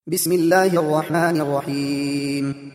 بسم الله الرحمن الرحيم.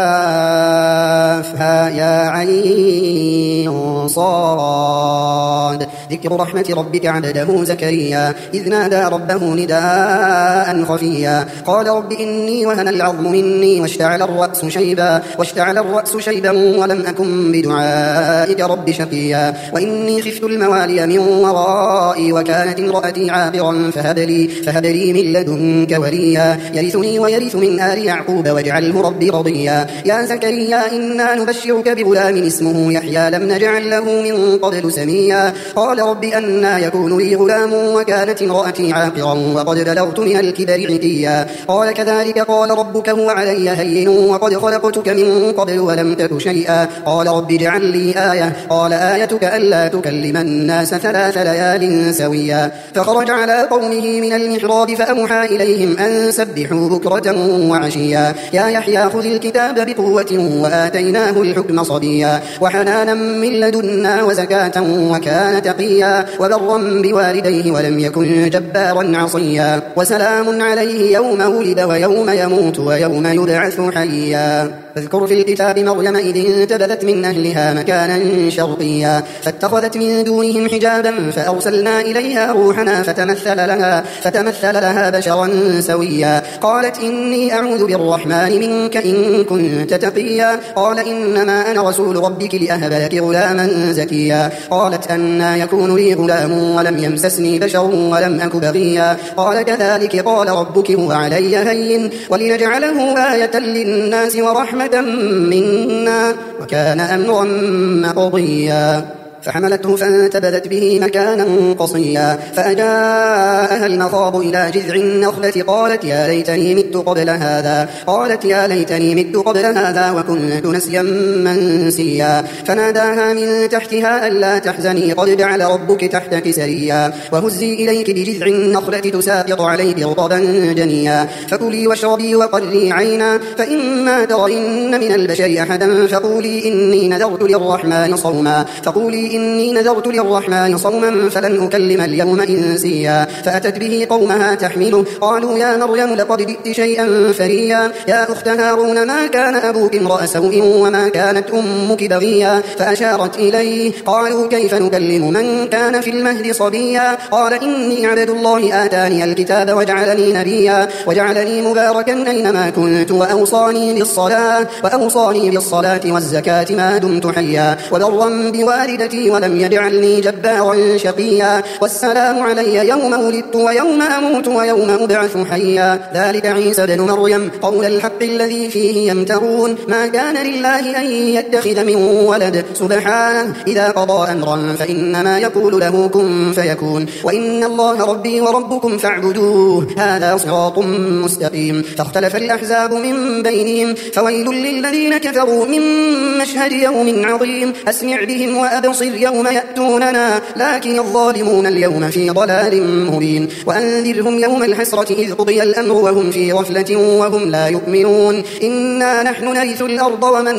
كافها يا عين صاد. ذكر رحمة ربك عبده زكريا إذ نادى ربه نداء خفيا قال رب إني وهن العظم مني واشتعل الرأس شيبا ولم أكن بدعائك رب شقيا وإني خفت الموالي من ورائي وكانت امرأتي عاقرا فهب لي من لدنك وليا يرثني ويرث من آل يعقوب واجعله ربي رضيا يا زكريا إنا نبشرك بغلام اسمه يحيى لم نجعل له من قبل سميا قال رب أنى يكون لي غلام وكانت امرأتي عاقرا وقد بلغت من الكبر عتيا قال كذلك قال ربك هو علي هين وقد خلقتك من قبل ولم تك شيئا قال رب اجعل لي آية قال آيتك ألا تكلم الناس 3 ليال سويا فخرج على قومه من المحراب فأوحى إليهم أن سبحوا بكرة وعشيا يا يحيى خذ الكتاب بقوة وآتيناه الحكم صبيا وحنانا من لدنا وزكاة وكان تقيا وبرا بوالديه ولم يكن جبارا عصيا وسلام عليه يوم ولد ويوم يموت ويوم يبعث حيا فاذكر في الكتاب مريم إذ انتبذت من أهلها مكانا شرقيا فاتخذت من دونهم حجابا فأرسلنا إليها روحنا فتمثل لها بشرا سويا قالت إني أعوذ بالرحمن منك إن كنت تقيا قال إنما أنا رسول ربك لأهب لك غلاما زكيا قالت أنى يكون لي غلام ولم يمسسني بشر ولم أك بغيا قال كذلك قال ربك هو علي هين ولنجعله آية للناس ورحمة منا وكان أمرا مقضيا فحملته فانتبذت به مكانا قصيا فأجاءها المخاض إلى جذع النخلة قالت يا ليتني مت قبل هذا وكنت نسيا منسيا فناداها من تحتها ألا تحزني قد جعل ربك تحتك سريا وهزي إليك بجذع النخلة تساقط عليك رطبا جنيا فكلي واشربي وقري عينا فإما ترين من البشر أحدا فقولي إني نذرت للرحمن صوما فلن أكلم اليوم إنسيا فأتت به قومها تحمله قالوا يا مريم لقد جئت شيئا فريا يا أخت هارون ما كان أبوك امرأ سوء وما كانت أمك بغيا فأشارت إليه قالوا كيف نكلم من كان في المهد صبيا قال إني عبد الله آتاني الكتاب وجعلني نبيا وجعلني مباركا أينما كنت وأوصاني بالصلاة والزكاة ما دمت حيا وبرا بوالدتي ولم يجعلني جبارا شقيا والسلام علي يوم ولدت ويوم أموت ويوم أبعث حيا ذلك عيسى بن مريم قول الحق الذي فيه يمترون ما كان لله أن يتخذ من ولد سبحانه إذا قضى أمرا فإنما يقول له كن فيكون وإن الله ربي وربكم فاعبدوه هذا صراط مستقيم فاختلف الأحزاب من بينهم فويل للذين كفروا من مشهد يوم عظيم أسمع بهم وأبصر يوم يأتوننا لكن الظالمون اليوم في ضلال مبين وأنذرهم يوم الحسرة إذ قضي الأمر وهم في غفلة وهم لا يؤمنون إنا نحن نرث الأرض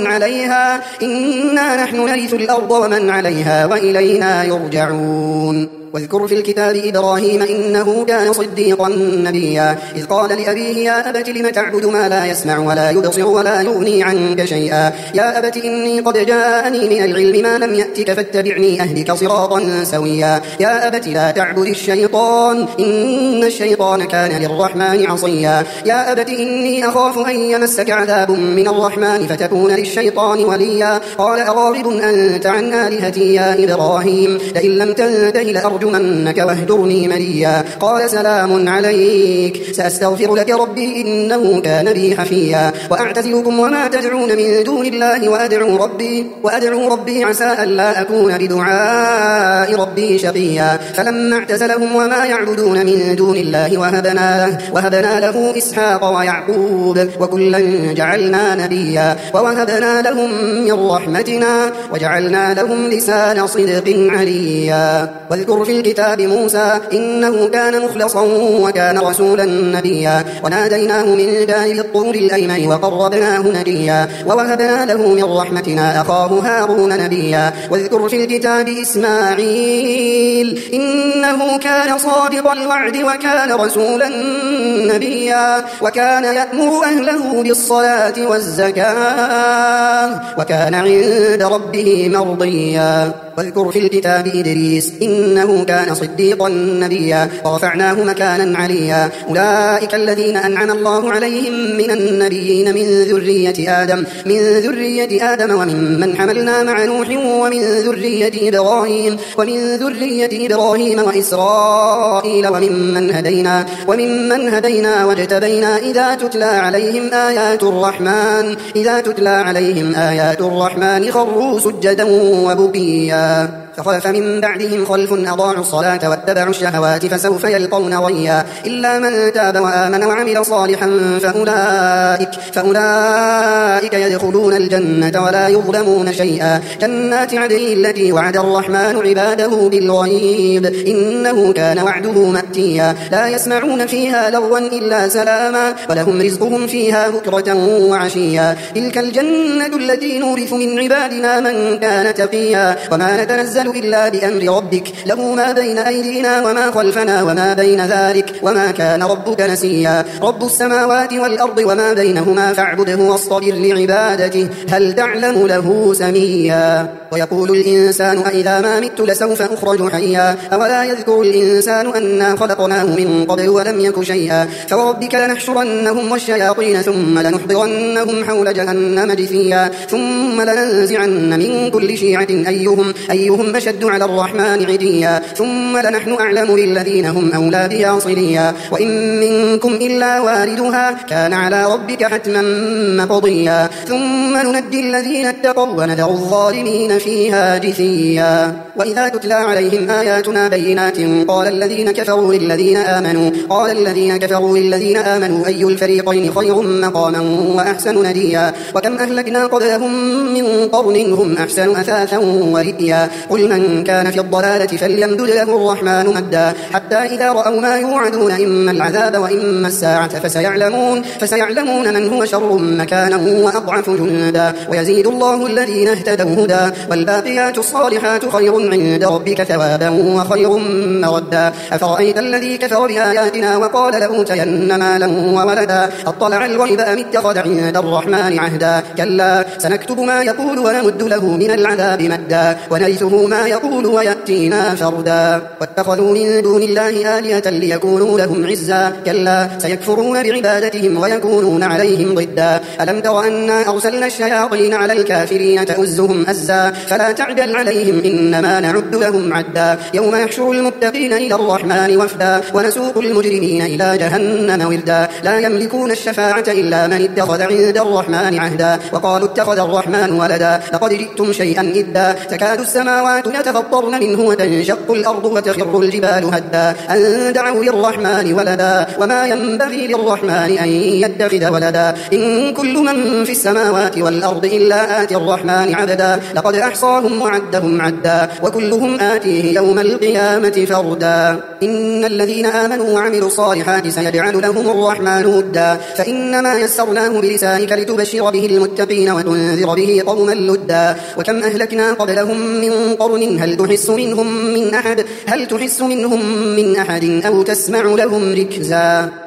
ومن عليها وإلينا يرجعون واذكر في الكتاب إبراهيم إنه كان صديقا نبيا إذ قال لأبيه يا أبت لم تعبد ما لا يسمع ولا يبصر ولا يغني عنك شيئا يا أبت إني قد جاءني من العلم ما لم يأتك فاتبعني أهدك صراطا سويا يا أبت لا تعبد الشيطان إن الشيطان كان للرحمن عصيا يا أبت إني أخاف أن يمسك عذاب من الرحمن فتكون للشيطان وليا قال أراغب أنت عن آلهتي يا إبراهيم لئن لم تنته لأرجمنك واهجرني مليا قال سلام عليك سأستغفر لك ربي إنه كان بي حفيا وأعتزلكم وما تدعون من دون الله وأدعو ربي عسى ألا أكون بدعاء ربي شقيا فلما اعتزلهم وما يعبدون من دون الله وهبنا له إسحاق ويعقوب وكلا جعلنا نبيا ووهبنا لهم من رحمتنا وجعلنا لهم لسان صدق عليا واذكر في الكتاب موسى إنه كان مخلصا وكان رسولا نبيا وناديناه من جانب الطور الأيمن وقربناه نجيا ووهبنا له من رحمتنا أخاه هارون نبيا واذكر في الكتاب إسماعيل إنه كان صادق الوعد وكان رسولا نبيا وكان يأمر أهله بالصلاة والزكاة وكان عند ربه مرضيا واذكر في الكتاب إدريس إنه كان صديقا نبيا ورفعناه مكانا عليا أولئك الذين أنعم الله عليهم من النبيين من ذرية آدم ومن حملنا مع نوح ومن ذرية إبراهيم وإسرائيل وممن هدينا واجتبينا إذا تتلى عليهم آيات الرحمن خروا سجدا وبكيا فخلف من بعدهم خلف أضاعوا الصلاة واتبعوا الشهوات فسوف يلقون غيا إلا من تاب وآمن وعمل صالحا فأولئك يدخلون الجنة ولا يظلمون شيئا جنات عدن التي وعد الرحمن عباده بالغيب إنه كان وعده مأتيا لا يسمعون فيها لغوا إلا سلاما ولهم رزقهم فيها بكرة وعشيا تلك الجنة التي نورث من عبادنا من كان تقيا وما نتنزل إلا بأمر ربك له ما بين أيدينا وما خلفنا وما بين ذلك وما كان ربك نسيا رب السماوات والأرض وما بينهما فاعبده واصطبر لعبادته هل تعلم له سميا ويقول الإنسان أإذا ما مت لسوف أخرج حيا أولا يذكر الإنسان أنا خلقناه من قبل ولم يك شيئا فوربك لنحشرنهم والشياطين ثم لنحضرنهم حول جهنم جثيا ثم لننزعن من كل شيعة أيهم أشد على الرحمن عتيا ثم لنحن أعلم بالذين هم أولى بها صليا وإن منكم إلا واردها كان على ربك حتما مقضيا ثم ننجي الذين اتقوا ونذر الظالمين فيها جثيا وإذا تتلى عليهم آياتنا بينات قال الذين كفروا للذين آمنوا أي الفريقين خير مقاما وأحسن نديا وكم أهلكنا قبلهم من قرن هم أحسن أثاثا ورئيا قل من كان في الضلالة فليمدد له الرحمن مدا حتى إذا رأوا ما يوعدون إما العذاب وإما الساعة فسيعلمون من هو شر مكانا وأضعف جندا ويزيد الله الذين اهتدوا هدى والباقيات الصالحات خير عند ربك ثوابا وخير مردا أفرأيت الذي كفر بآياتنا وقال لأوتين مالا وولدا أطلع الغيب أم اتخذ عند الرحمن عهدا كلا سنكتب ما يقول ونمد له من العذاب مدا ونرثه ما يقول ويأتينا فردا واتخذوا من دون الله آلهة ليكونوا لهم عزا كلا سيكفرون بعبادتهم ويكونون عليهم ضدا ألم تر أنا أرسلنا الشياطين على الكافرين تؤزهم أزا فلا تعجل عليهم إنما نعد لهم عدا يوم يحشر المتقين إلى الرحمن وفدا ونسوق المجرمين إلى جهنم وردا لا يملكون الشفاعة إلا من اتخذ عند الرحمن عهدا وقالوا اتخذ الرحمن ولدا لقد جئتم شيئا إدا تكاد السماوات يتفطرن منه وتنشق الأرض وتخر الجبال هدا أن دعوا للرحمن ولدا وما ينبغي للرحمن أن يتخذ ولدا إن كل من في السماوات والأرض إلا آتي الرحمن عبدا لقد أحصاهم وعدهم عدا وكلهم آتيه يوم القيامة فردا إن الذين آمنوا وعملوا الصالحات سيجعل لهم الرحمن ودا فإنما يسرناه بلسانك لتبشر به المتقين وتنذر به قوما لدا وكم أهلكنا قبلهم من قرن هل تحس منهم من أحد أو تسمع لهم ركزا